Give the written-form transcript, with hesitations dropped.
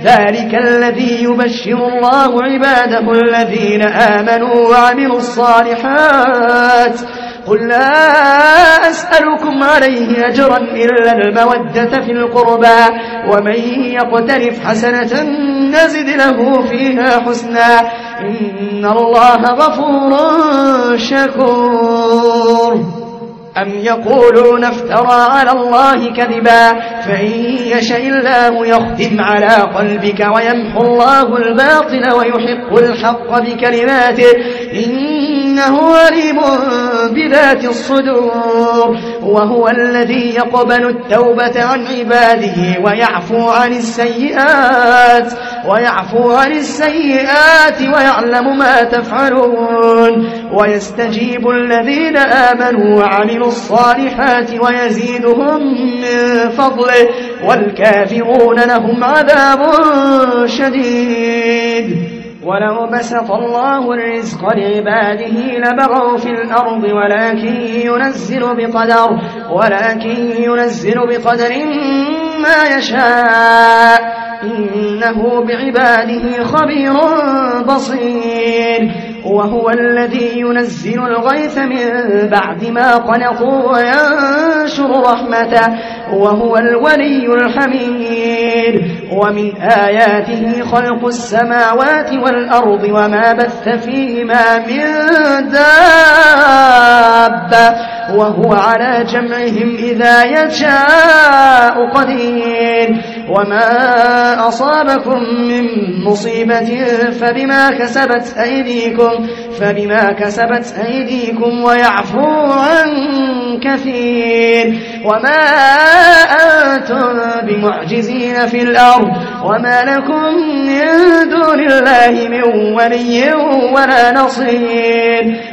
ذلك الذي يبشر الله عباده الذين آمنوا وعملوا الصالحات قل لا أسألكم عليه أجرا إلا المودة في القربى ومن يقترف حسنة نزد له فيها حسنا إن الله غفور شكور. أم يقولون افترى على الله كذبا فإن يشاء الله يختم على قلبك ويمحو الله الباطل ويحق الحق بكلماته إنه عليم بذات الصدور. وهو الذي يقبل التوبة عن عباده ويعفو عن السيئات ويعلم ما تفعلون ويستجيب الذين آمنوا وعملوا الصالحات ويزيدهم من فضله والكافرون لهم عذاب شديد. ولو بسط الله الرزق لعباده لبغوا في الأرض ولكن ينزل بقدر ما يشاء إنه بعباده خبير بصير. وهو الذي ينزل الغيث من بعد ما قنطوا وينشر رحمته وهو الولي الحميد. ومن آياته خلق السماوات والأرض وما بث فيهما من دابة وهو على جمعهم إذا يشاء قدير. وما أصابكم من مصيبة فبما كسبت أيديكم ويعفو عن كثير. وما أنتم بمعجزين في الأرض وما لكم من دون الله من ولي ولا نصير.